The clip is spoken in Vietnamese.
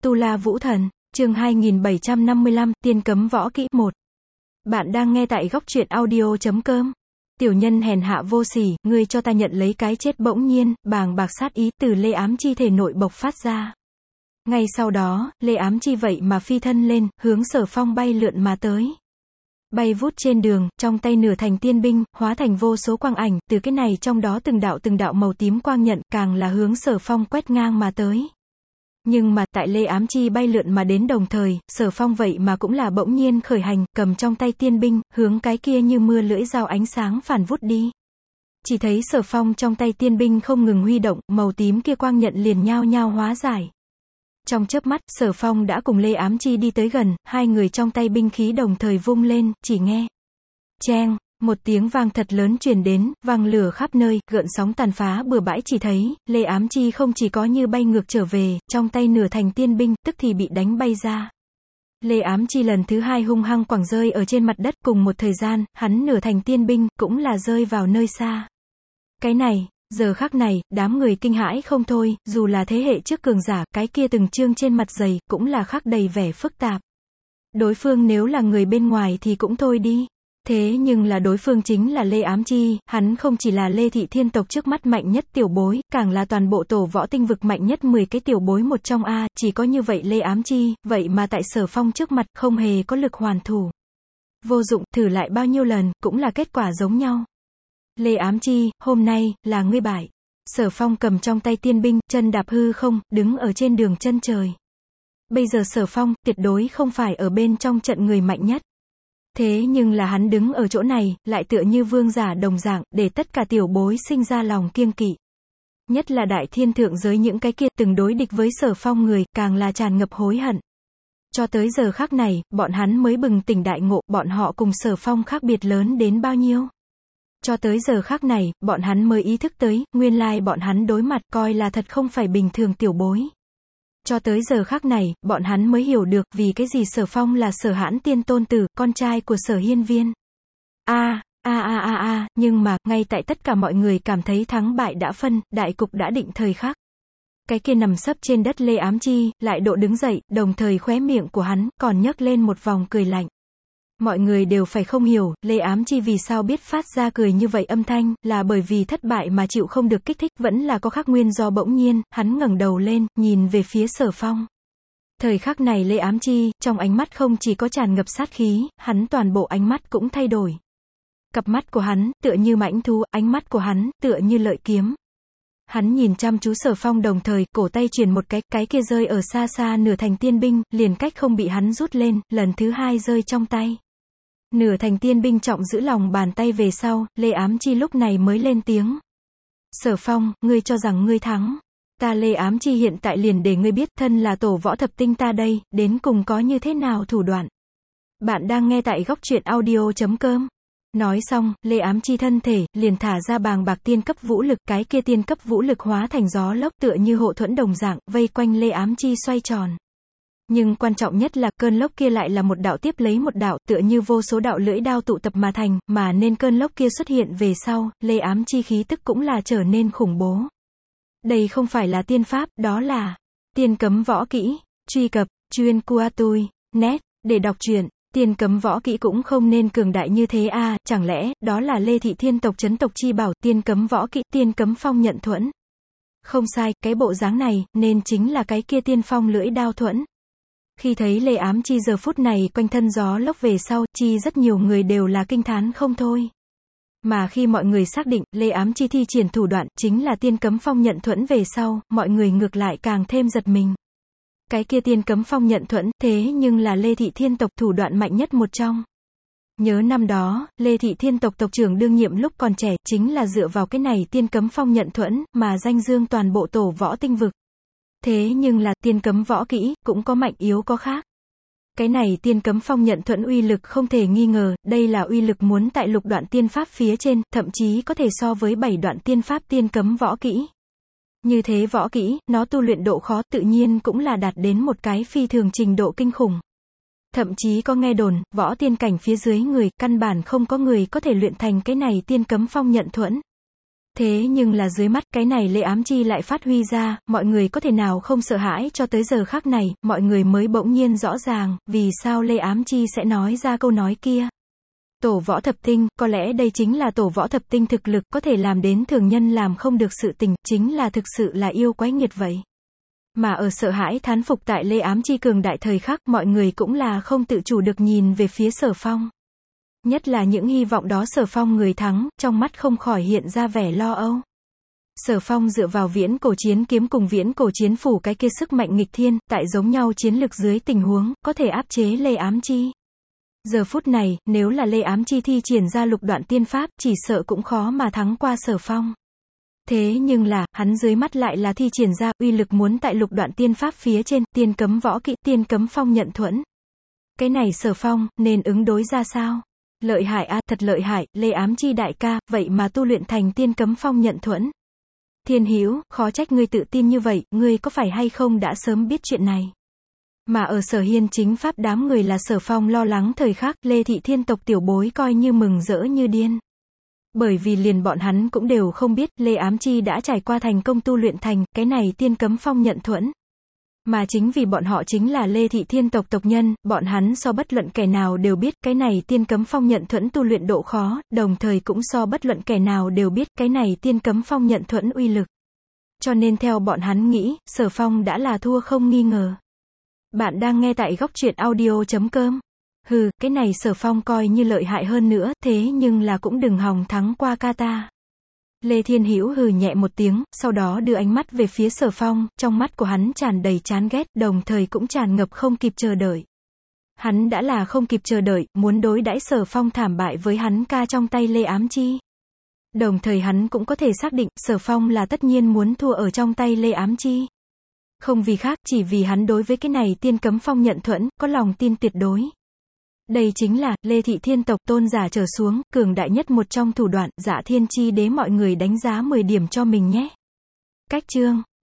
Tu La Vũ Thần, chương 2755, Tiên Cấm Võ Kỹ 1. Bạn đang nghe tại góc truyện audio.com. Tiểu nhân hèn hạ vô sỉ, ngươi cho ta nhận lấy cái chết. Bỗng nhiên, bàng bạc sát ý từ Lê Ám Chi thể nội bộc phát ra. Ngay sau đó, Lê Ám Chi vậy mà phi thân lên, hướng Sở Phong bay lượn mà tới. Bay vút trên đường, trong tay nửa thành tiên binh, hóa thành vô số quang ảnh, từ cái này trong đó từng đạo màu tím quang nhận, càng là hướng Sở Phong quét ngang mà tới. Nhưng mà, tại Lê Ám Chi bay lượn mà đến đồng thời, Sở Phong vậy mà cũng là bỗng nhiên khởi hành, cầm trong tay tiên binh, hướng cái kia như mưa lưỡi dao ánh sáng phản vút đi. Chỉ thấy Sở Phong trong tay tiên binh không ngừng huy động, màu tím kia quang nhận liền nhao nhao hóa giải. Trong chớp mắt, Sở Phong đã cùng Lê Ám Chi đi tới gần, hai người trong tay binh khí đồng thời vung lên, chỉ nghe cheng, một tiếng vang thật lớn truyền đến, vang lửa khắp nơi, gợn sóng tàn phá bừa bãi. Chỉ thấy, Lê Ám Chi không chỉ có như bay ngược trở về, trong tay nửa thành tiên binh, tức thì bị đánh bay ra. Lê Ám Chi lần thứ hai hung hăng quẳng rơi ở trên mặt đất, cùng một thời gian, hắn nửa thành tiên binh, cũng là rơi vào nơi xa. Cái này, giờ khắc này, đám người kinh hãi không thôi, dù là thế hệ trước cường giả, cái kia từng chương trên mặt dày, cũng là khắc đầy vẻ phức tạp. Đối phương nếu là người bên ngoài thì cũng thôi đi. Thế nhưng là đối phương chính là Lê Ám Chi, hắn không chỉ là Lê Thị Thiên tộc trước mắt mạnh nhất tiểu bối, càng là toàn bộ tổ võ tinh vực mạnh nhất 10 cái tiểu bối một trong a, chỉ có như vậy Lê Ám Chi, vậy mà tại Sở Phong trước mặt, không hề có lực hoàn thủ. Vô dụng, thử lại bao nhiêu lần, cũng là kết quả giống nhau. Lê Ám Chi, hôm nay, là ngươi bại. Sở Phong cầm trong tay tiên binh, chân đạp hư không, đứng ở trên đường chân trời. Bây giờ Sở Phong, tuyệt đối không phải ở bên trong trận người mạnh nhất. Thế nhưng là hắn đứng ở chỗ này, lại tựa như vương giả đồng dạng, để tất cả tiểu bối sinh ra lòng kiêng kỵ. Nhất là đại thiên thượng giới những cái kia từng đối địch với Sở Phong người, càng là tràn ngập hối hận. Cho tới giờ khắc này, bọn hắn mới bừng tỉnh đại ngộ, bọn họ cùng Sở Phong khác biệt lớn đến bao nhiêu. Cho tới giờ khắc này, bọn hắn mới ý thức tới, nguyên lai bọn hắn đối mặt coi là thật không phải bình thường tiểu bối. Cho tới giờ khắc này, bọn hắn mới hiểu được vì cái gì Sở Phong là Sở Hãn Tiên tôn tử, con trai của Sở Hiên Viên. Nhưng mà, ngay tại tất cả mọi người cảm thấy thắng bại đã phân, đại cục đã định thời khắc. Cái kia nằm sấp trên đất Lê Ám Chi, lại độ đứng dậy, đồng thời khóe miệng của hắn, còn nhấc lên một vòng cười lạnh. Mọi người đều phải không hiểu, Lê Ám Chi vì sao biết phát ra cười như vậy âm thanh, là bởi vì thất bại mà chịu không được kích thích, vẫn là có khác nguyên do. Bỗng nhiên, hắn ngẩng đầu lên, nhìn về phía Sở Phong. Thời khắc này Lê Ám Chi, trong ánh mắt không chỉ có tràn ngập sát khí, hắn toàn bộ ánh mắt cũng thay đổi. Cặp mắt của hắn, tựa như mãnh thú, ánh mắt của hắn, tựa như lợi kiếm. Hắn nhìn chăm chú Sở Phong đồng thời, cổ tay chuyển một cái kia rơi ở xa xa nửa thành tiên binh, liền cách không bị hắn rút lên, lần thứ hai rơi trong tay. Nửa thành tiên binh trọng giữ lòng bàn tay về sau, Lê Ám Chi lúc này mới lên tiếng. Sở Phong, ngươi cho rằng ngươi thắng. Ta Lê Ám Chi hiện tại liền để ngươi biết, thân là tổ võ thập tinh ta đây, đến cùng có như thế nào thủ đoạn. Bạn đang nghe tại góc truyện audio.com. Nói xong, Lê Ám Chi thân thể, liền thả ra bàng bạc tiên cấp vũ lực, cái kia tiên cấp vũ lực hóa thành gió lốc tựa như hộ thuẫn đồng dạng, vây quanh Lê Ám Chi xoay tròn. Nhưng quan trọng nhất là, cơn lốc kia lại là một đạo tiếp lấy một đạo, tựa như vô số đạo lưỡi đao tụ tập mà thành, mà nên cơn lốc kia xuất hiện về sau, Lê Ám Chi khí tức cũng là trở nên khủng bố. Đây không phải là tiên pháp, đó là tiên cấm võ kỹ. Truy cập, chuyên Kuatui, net, để đọc truyện. Tiên cấm võ kỹ cũng không nên cường đại như thế à, chẳng lẽ, đó là Lê Thị Thiên tộc trấn tộc chi bảo, tiên cấm võ kỹ, tiên cấm phong nhận thuẫn. Không sai, cái bộ dáng này, nên chính là cái kia tiên phong lưỡi đao thuẫn. Khi thấy Lê Ám Chi giờ phút này quanh thân gió lốc về sau, rất nhiều người đều là kinh thán không thôi. Mà khi mọi người xác định, Lê Ám Chi thi triển thủ đoạn, chính là tiên cấm phong nhận thuẫn về sau, mọi người ngược lại càng thêm giật mình. Cái kia tiên cấm phong nhận thuẫn, thế nhưng là Lê Thị Thiên tộc thủ đoạn mạnh nhất một trong. Nhớ năm đó, Lê Thị Thiên tộc tộc trưởng đương nhiệm lúc còn trẻ, chính là dựa vào cái này tiên cấm phong nhận thuẫn, mà danh dương toàn bộ tổ võ tinh vực. Thế nhưng là, tiên cấm võ kỹ, cũng có mạnh yếu có khác. Cái này tiên cấm phong nhận thuẫn uy lực không thể nghi ngờ, đây là uy lực muốn tại lục đoạn tiên pháp phía trên, thậm chí có thể so với 7 đoạn tiên pháp tiên cấm võ kỹ. Như thế võ kỹ, nó tu luyện độ khó tự nhiên cũng là đạt đến một cái phi thường trình độ kinh khủng. Thậm chí có nghe đồn, võ tiên cảnh phía dưới người, căn bản không có người có thể luyện thành cái này tiên cấm phong nhận thuẫn. Thế nhưng là dưới mắt, cái này Lê Ám Chi lại phát huy ra, mọi người có thể nào không sợ hãi cho tới giờ khắc này, mọi người mới bỗng nhiên rõ ràng, vì sao Lê Ám Chi sẽ nói ra câu nói kia. Tổ võ thập tinh, có lẽ đây chính là tổ võ thập tinh thực lực, có thể làm đến thường nhân làm không được sự tình, chính là thực sự là yêu quái nghiệt vậy. Mà ở sợ hãi thán phục tại Lê Ám Chi cường đại thời khắc, mọi người cũng là không tự chủ được nhìn về phía Sở Phong. Nhất là những hy vọng đó Sở Phong người thắng, trong mắt không khỏi hiện ra vẻ lo âu. Sở Phong dựa vào viễn cổ chiến kiếm cùng viễn cổ chiến phủ cái kia sức mạnh nghịch thiên, tại giống nhau chiến lực dưới tình huống, có thể áp chế Lê Ám Chi. Giờ phút này, nếu là Lê Ám Chi thi triển ra lục đoạn tiên pháp, chỉ sợ cũng khó mà thắng qua Sở Phong. Thế nhưng là, hắn dưới mắt lại là thi triển ra, uy lực muốn tại lục đoạn tiên pháp phía trên, tiên cấm võ kỹ, tiên cấm phong nhận thuẫn. Cái này Sở Phong, nên ứng đối ra sao? Lợi hại a, thật lợi hại, Lê Ám Chi đại ca, vậy mà tu luyện thành tiên cấm phong nhận thuẫn. Thiên Hữu, khó trách ngươi tự tin như vậy, ngươi có phải hay không đã sớm biết chuyện này. Mà ở Sở Hiên chính pháp đám người là Sở Phong lo lắng thời khắc, Lê Thị Thiên tộc tiểu bối coi như mừng rỡ như điên. Bởi vì liền bọn hắn cũng đều không biết, Lê Ám Chi đã trải qua thành công tu luyện thành, cái này tiên cấm phong nhận thuẫn. Mà chính vì bọn họ chính là Lê Thị Thiên tộc tộc nhân, bọn hắn so bất luận kẻ nào đều biết, cái này tiên cấm phong nhận thuẫn tu luyện độ khó, đồng thời cũng so bất luận kẻ nào đều biết, cái này tiên cấm phong nhận thuẫn uy lực. Cho nên theo bọn hắn nghĩ, Sở Phong đã là thua không nghi ngờ. Bạn đang nghe tại góc truyện audio.com. Hừ, cái này Sở Phong coi như lợi hại hơn nữa, thế nhưng là cũng đừng hòng thắng qua ca ta. Lê Thiên Hữu hừ nhẹ một tiếng, sau đó đưa ánh mắt về phía Sở Phong, trong mắt của hắn tràn đầy chán ghét, đồng thời cũng tràn ngập không kịp chờ đợi. Hắn đã là không kịp chờ đợi, muốn đối đãi Sở Phong thảm bại với hắn ca trong tay Lê Ám Chi. Đồng thời hắn cũng có thể xác định, Sở Phong là tất nhiên muốn thua ở trong tay Lê Ám Chi. Không vì khác, chỉ vì hắn đối với cái này tiên cấm phong nhận thuẫn, có lòng tin tuyệt đối. Đây chính là, Lê Thị Thiên tộc tôn giả trở xuống, cường đại nhất một trong thủ đoạn, Dạ Thiên Chi Đế mọi người đánh giá 10 điểm cho mình nhé. Cách chương